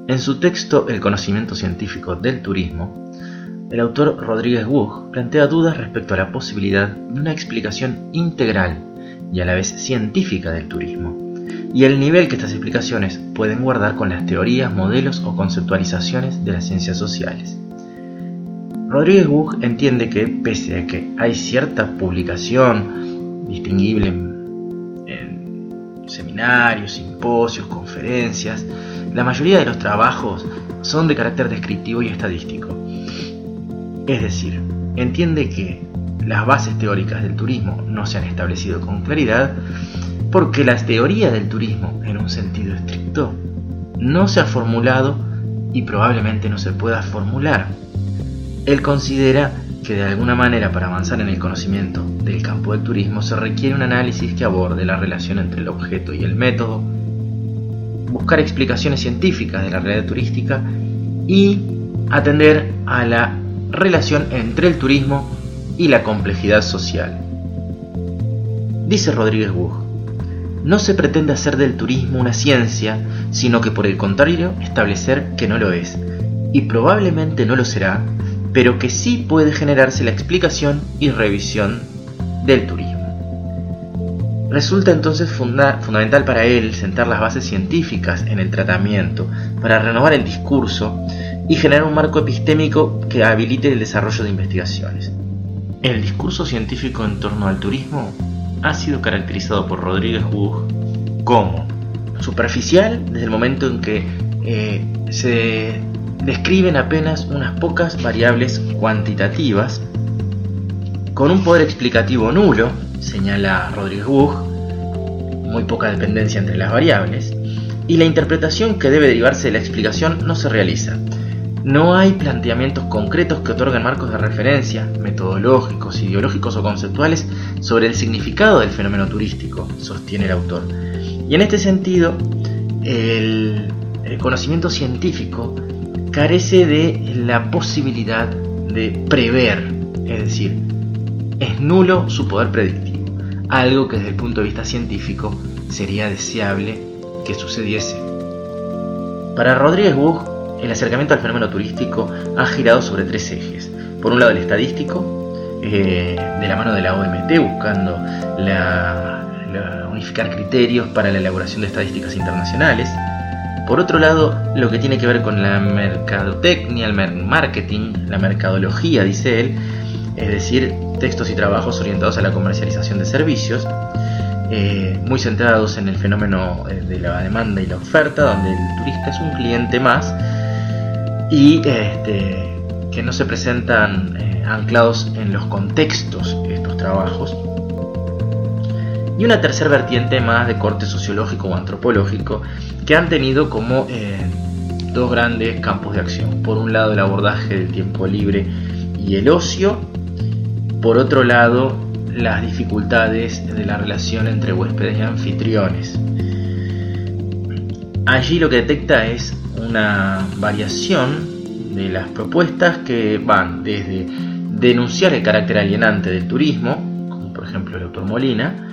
En su texto El conocimiento científico del turismo, el autor Rodríguez Buch plantea dudas respecto a la posibilidad de una explicación integral y a la vez científica del turismo, y el nivel que estas explicaciones pueden guardar con las teorías, modelos o conceptualizaciones de las ciencias sociales. Rodríguez Buch entiende que, pese a que hay cierta publicación distinguible en seminarios, simposios, conferencias, la mayoría de los trabajos son de carácter descriptivo y estadístico. Es decir, entiende que las bases teóricas del turismo no se han establecido con claridad porque la teoría del turismo, en un sentido estricto, no se ha formulado y probablemente no se pueda formular. Él considera que de alguna manera para avanzar en el conocimiento del campo del turismo se requiere un análisis que aborde la relación entre el objeto y el método, buscar explicaciones científicas de la realidad turística y atender a la relación entre el turismo y la complejidad social. Dice Rodríguez Buch: no se pretende hacer del turismo una ciencia, sino que por el contrario establecer que no lo es, y probablemente no lo será, pero que sí puede generarse la explicación y revisión del turismo. Resulta entonces fundamental para él sentar las bases científicas en el tratamiento para renovar el discurso y generar un marco epistémico que habilite el desarrollo de investigaciones. El discurso científico en torno al turismo ha sido caracterizado por Rodríguez Buch como superficial desde el momento en que se describen apenas unas pocas variables cuantitativas, con un poder explicativo nulo, señala Rodríguez Buch, muy poca dependencia entre las variables, y la interpretación que debe derivarse de la explicación no se realiza. No hay planteamientos concretos que otorguen marcos de referencia, metodológicos, ideológicos o conceptuales sobre el significado del fenómeno turístico, sostiene el autor. Y en este sentido, el conocimiento científico carece de la posibilidad de prever, es decir, es nulo su poder predictivo, algo que desde el punto de vista científico sería deseable que sucediese. Para Rodríguez Buch, el acercamiento al fenómeno turístico ha girado sobre tres ejes. Por un lado, el estadístico, de la mano de la OMT, buscando unificar criterios para la elaboración de estadísticas internacionales. Por otro lado, lo que tiene que ver con la mercadotecnia, el marketing, la mercadología, dice él, es decir, textos y trabajos orientados a la comercialización de servicios, muy centrados en el fenómeno de la demanda y la oferta, donde el turista es un cliente más y que no se presentan anclados en los contextos estos trabajos. Y una tercera vertiente más de corte sociológico o antropológico, que han tenido como dos grandes campos de acción. Por un lado, el abordaje del tiempo libre y el ocio. Por otro lado, las dificultades de la relación entre huéspedes y anfitriones. Allí lo que detecta es una variación de las propuestas que van desde denunciar el carácter alienante del turismo, como por ejemplo el autor Molina,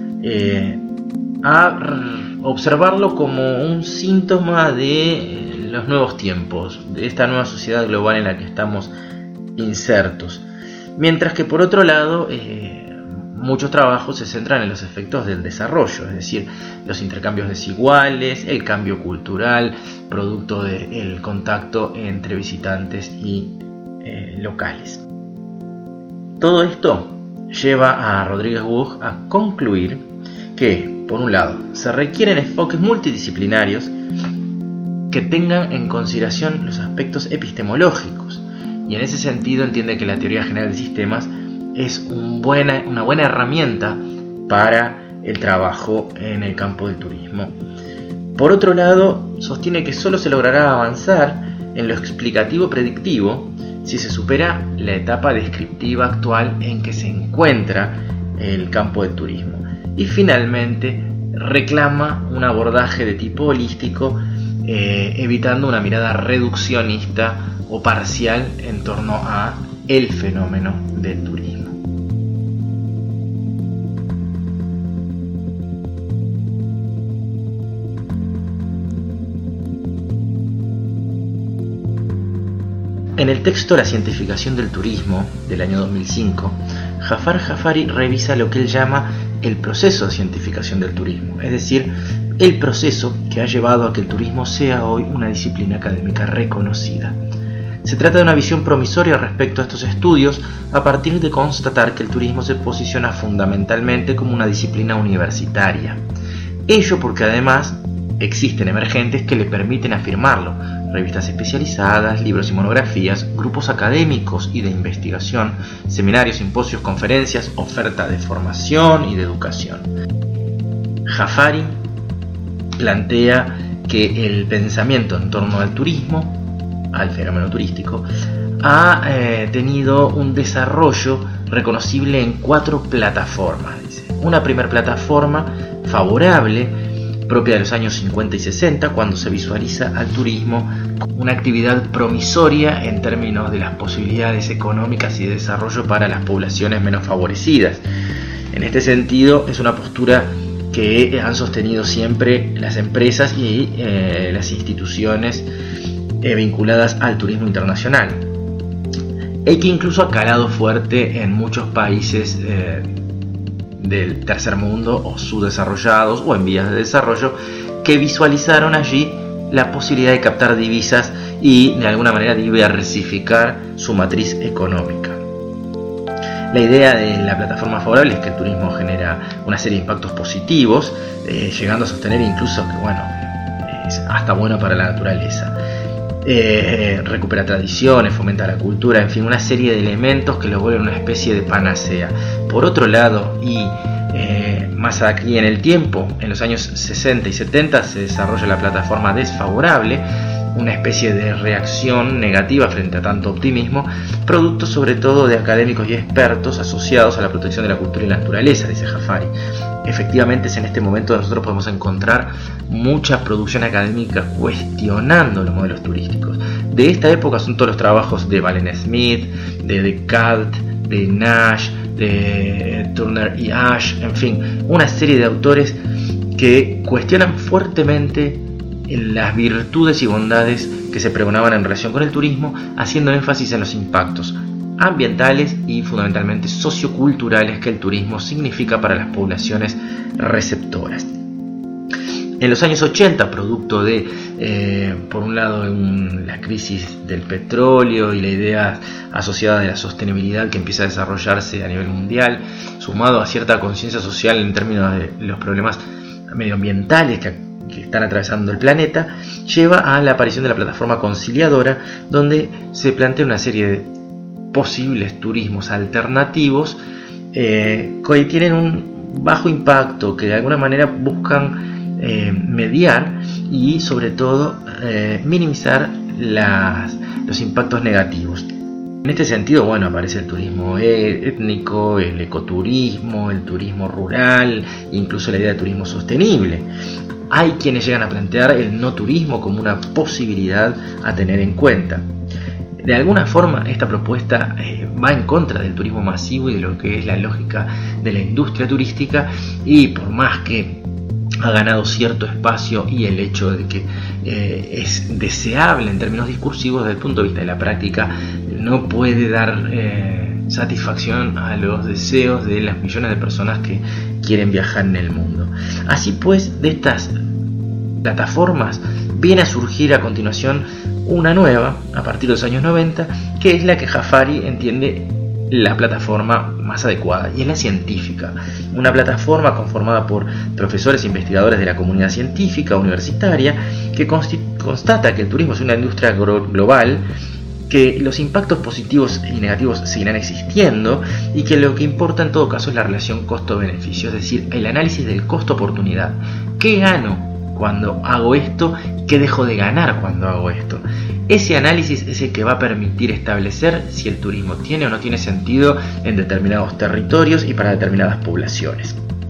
a observarlo como un síntoma de los nuevos tiempos, de esta nueva sociedad global en la que estamos insertos. Mientras que por otro lado, muchos trabajos se centran en los efectos del desarrollo, es decir, los intercambios desiguales, el cambio cultural, producto del contacto entre visitantes y locales. Todo esto lleva a Rodríguez Buch a concluir que, por un lado, se requieren enfoques multidisciplinarios que tengan en consideración los aspectos epistemológicos, y en ese sentido entiende que la teoría general de sistemas es una buena herramienta para el trabajo en el campo del turismo. Por otro lado, sostiene que solo se logrará avanzar en lo explicativo predictivo si se supera la etapa descriptiva actual en que se encuentra el campo del turismo. Y finalmente reclama un abordaje de tipo holístico, evitando una mirada reduccionista o parcial en torno a el fenómeno del turismo. En el texto La cientificación del turismo, del año 2005, Jafar Jafari revisa lo que él llama el proceso de cientificación del turismo, es decir, el proceso que ha llevado a que el turismo sea hoy una disciplina académica reconocida. Se trata de una visión promisoria respecto a estos estudios a partir de constatar que el turismo se posiciona fundamentalmente como una disciplina universitaria. Ello porque además existen emergentes que le permiten afirmarlo: revistas especializadas, libros y monografías, grupos académicos y de investigación, seminarios, simposios, conferencias, oferta de formación y de educación. Jafari plantea que el pensamiento en torno al turismo, al fenómeno turístico, ha tenido un desarrollo reconocible en 4 plataformas. Dice. Una primera plataforma favorable, propia de los años 50 y 60, cuando se visualiza al turismo como una actividad promisoria en términos de las posibilidades económicas y de desarrollo para las poblaciones menos favorecidas. En este sentido, es una postura que han sostenido siempre las empresas y las instituciones vinculadas al turismo internacional, y que incluso ha calado fuerte en muchos países del tercer mundo o subdesarrollados o en vías de desarrollo, que visualizaron allí la posibilidad de captar divisas y de alguna manera diversificar su matriz económica. La idea de la plataforma favorable es que el turismo genera una serie de impactos positivos, llegando a sostener incluso que es hasta bueno para la naturaleza. Recupera tradiciones, fomenta la cultura, en fin, una serie de elementos que lo vuelven una especie de panacea. Por otro lado, y más aquí en el tiempo, en los años 60 y 70 se desarrolla la plataforma desfavorable, una especie de reacción negativa frente a tanto optimismo, producto sobre todo de académicos y expertos asociados a la protección de la cultura y la naturaleza, dice Jafari. Efectivamente, es en este momento donde nosotros podemos encontrar mucha producción académica cuestionando los modelos turísticos. De esta época son todos los trabajos de Valen Smith, de Descartes, de Nash, de Turner y Ash, en fin, una serie de autores que cuestionan fuertemente las virtudes y bondades que se pregonaban en relación con el turismo, haciendo énfasis en los impactos ambientales y fundamentalmente socioculturales que el turismo significa para las poblaciones receptoras. En los años 80, producto de, por un lado, la crisis del petróleo y la idea asociada de la sostenibilidad que empieza a desarrollarse a nivel mundial, sumado a cierta conciencia social en términos de los problemas medioambientales que están atravesando el planeta, lleva a la aparición de la plataforma conciliadora, donde se plantea una serie de posibles turismos alternativos que tienen un bajo impacto, que de alguna manera buscan mediar y sobre todo minimizar los impactos negativos. En este sentido, aparece el turismo étnico, el ecoturismo, el turismo rural, incluso la idea de turismo sostenible. Hay quienes llegan a plantear el no turismo como una posibilidad a tener en cuenta. De alguna forma, esta propuesta va en contra del turismo masivo y de lo que es la lógica de la industria turística, y por más que ha ganado cierto espacio y el hecho de que es deseable en términos discursivos, desde el punto de vista de la práctica no puede dar satisfacción a los deseos de las millones de personas que quieren viajar en el mundo. Así pues, de estas plataformas viene a surgir a continuación una nueva, a partir de los años 90, que es la que Jafari entiende la plataforma más adecuada, y es la científica. Una plataforma conformada por profesores e investigadores de la comunidad científica universitaria que constata que el turismo es una industria global, que los impactos positivos y negativos seguirán existiendo y que lo que importa en todo caso es la relación costo-beneficio, es decir, el análisis del costo-oportunidad. ¿Qué gano cuando hago esto? ¿Qué dejo de ganar cuando hago esto? Ese análisis es el que va a permitir establecer si el turismo tiene o no tiene sentido en determinados territorios y para determinadas poblaciones.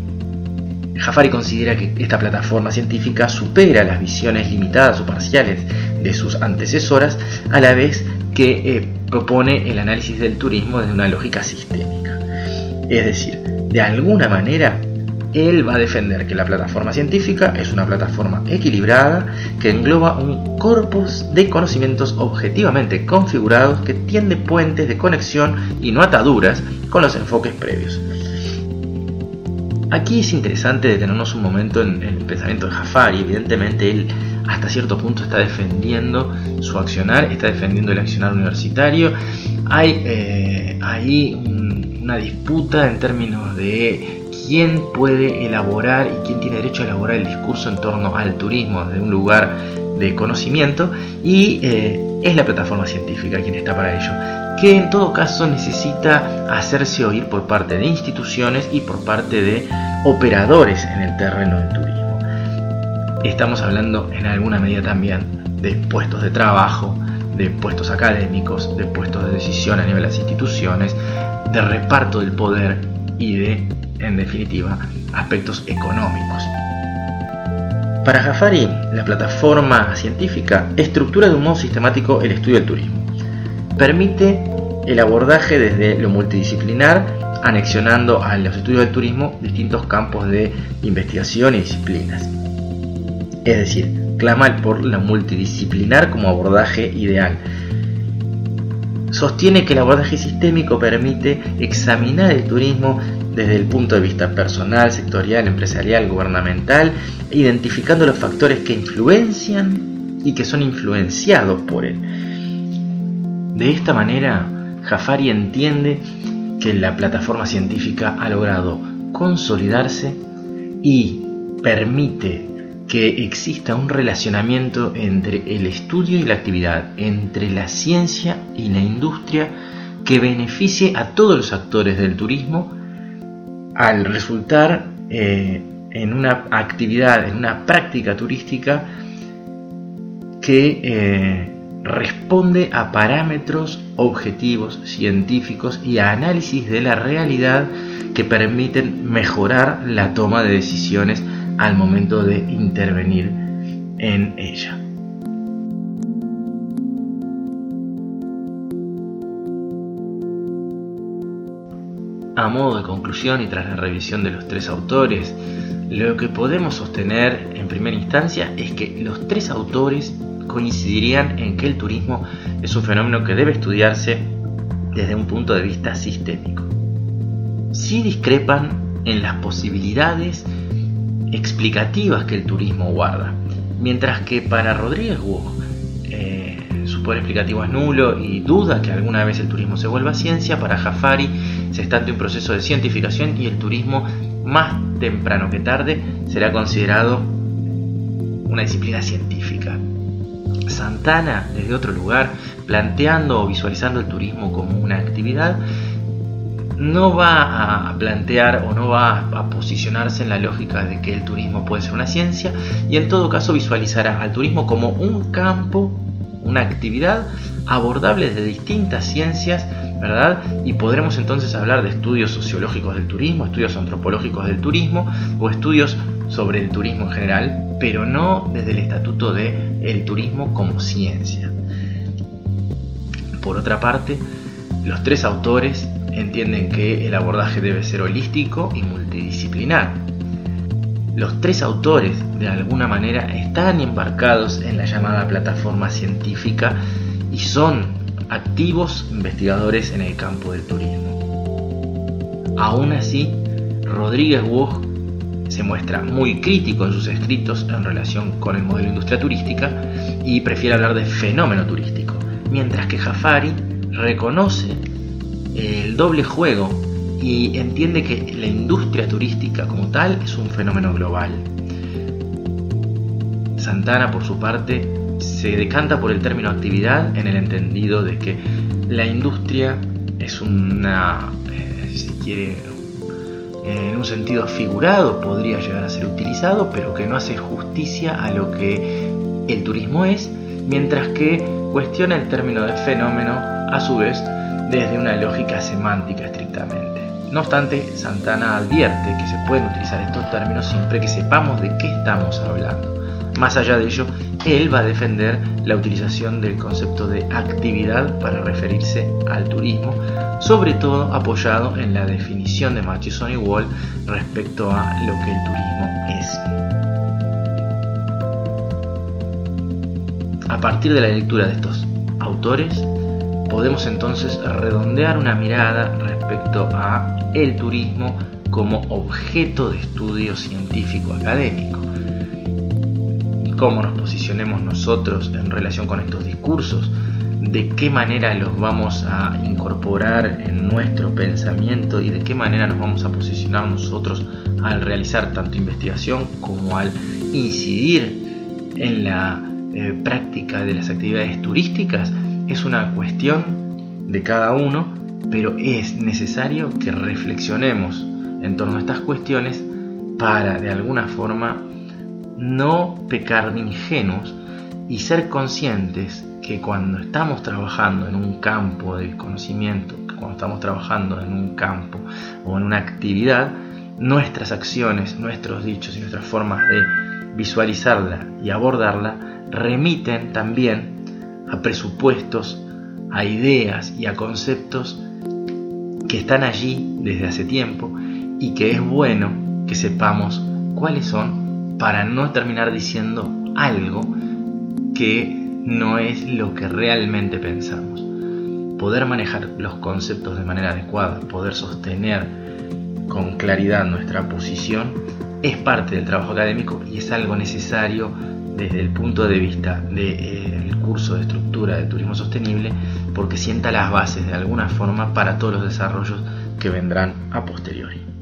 Jafari considera que esta plataforma científica supera las visiones limitadas o parciales de sus antecesoras, a la vez que propone el análisis del turismo desde una lógica sistémica. Es decir, de alguna manera Él va a defender que la plataforma científica es una plataforma equilibrada que engloba un corpus de conocimientos objetivamente configurados que tiende puentes de conexión y no ataduras con los enfoques previos. Aquí es interesante detenernos un momento en el pensamiento de Jafari. Evidentemente él hasta cierto punto está defendiendo su accionar, está defendiendo el accionar universitario. Hay ahí una disputa en términos de quién puede elaborar y quién tiene derecho a elaborar el discurso en torno al turismo desde un lugar de conocimiento, y es la plataforma científica quien está para ello, que en todo caso necesita hacerse oír por parte de instituciones y por parte de operadores en el terreno del turismo. Estamos hablando en alguna medida también de puestos de trabajo, de puestos académicos, de puestos de decisión a nivel de las instituciones, de reparto del poder y de, en definitiva, aspectos económicos. Para Jafari, la plataforma científica estructura de un modo sistemático el estudio del turismo. Permite el abordaje desde lo multidisciplinar, anexionando a los estudios del turismo distintos campos de investigación y disciplinas. Es decir, clama por la multidisciplinar como abordaje ideal. Sostiene que el abordaje sistémico permite examinar el turismo desde el punto de vista personal, sectorial, empresarial, gubernamental, identificando los factores que influencian y que son influenciados por él. De esta manera, Jafari entiende que la plataforma científica ha logrado consolidarse y permite que exista un relacionamiento entre el estudio y la actividad, entre la ciencia y la industria, que beneficie a todos los actores del turismo al resultar en una actividad, en una práctica turística que responde a parámetros objetivos, científicos y a análisis de la realidad que permiten mejorar la toma de decisiones al momento de intervenir en ella. A modo de conclusión y tras la revisión de los tres autores, lo que podemos sostener en primera instancia es que los tres autores coincidirían en que el turismo es un fenómeno que debe estudiarse desde un punto de vista sistémico. Sí discrepan en las posibilidades explicativas que el turismo guarda, mientras que para Rodríguez Buch su poder explicativo es nulo y duda que alguna vez el turismo se vuelva ciencia. Para Jafari se está ante un proceso de cientificación y el turismo, más temprano que tarde, será considerado una disciplina científica. Santana, desde otro lugar, planteando o visualizando el turismo como una actividad, no va a plantear o no va a posicionarse en la lógica de que el turismo puede ser una ciencia, y en todo caso visualizará al turismo como un campo, una actividad abordable desde distintas ciencias, ¿verdad? Y podremos entonces hablar de estudios sociológicos del turismo, estudios antropológicos del turismo o estudios sobre el turismo en general, pero no desde el estatuto de el turismo como ciencia. Por otra parte, los tres autores entienden que el abordaje debe ser holístico y multidisciplinar. Los tres autores, de alguna manera, están embarcados en la llamada plataforma científica y son activos investigadores en el campo del turismo. Aún así, Rodríguez Buch se muestra muy crítico en sus escritos en relación con el modelo de industria turística y prefiere hablar de fenómeno turístico, mientras que Jafari reconoce el doble juego y entiende que la industria turística como tal es un fenómeno global. Santana, por su parte, se decanta por el término actividad en el entendido de que la industria es una, si quiere, en un sentido figurado podría llegar a ser utilizado, pero que no hace justicia a lo que el turismo es, mientras que cuestiona el término de fenómeno a su vez desde una lógica semántica estrictamente. No obstante, Santana advierte que se pueden utilizar estos términos siempre que sepamos de qué estamos hablando. Más allá de ello, él va a defender la utilización del concepto de actividad para referirse al turismo, sobre todo apoyado en la definición de Matheson y Wall respecto a lo que el turismo es. A partir de la lectura de estos autores, podemos entonces redondear una mirada respecto a el turismo como objeto de estudio científico académico. Cómo nos posicionemos nosotros en relación con estos discursos, de qué manera los vamos a incorporar en nuestro pensamiento y de qué manera nos vamos a posicionar nosotros al realizar tanto investigación como al incidir en la práctica de las actividades turísticas, es una cuestión de cada uno, pero es necesario que reflexionemos en torno a estas cuestiones para de alguna forma no pecar de ingenuos y ser conscientes que cuando estamos trabajando en un campo del conocimiento, cuando estamos trabajando en un campo o en una actividad, nuestras acciones, nuestros dichos y nuestras formas de visualizarla y abordarla remiten también a presupuestos, a ideas y a conceptos que están allí desde hace tiempo y que es bueno que sepamos cuáles son para no terminar diciendo algo que no es lo que realmente pensamos. Poder manejar los conceptos de manera adecuada, poder sostener con claridad nuestra posición es parte del trabajo académico y es algo necesario desde el punto de vista del curso de estructura de turismo sostenible, porque sienta las bases de alguna forma para todos los desarrollos que vendrán a posteriori.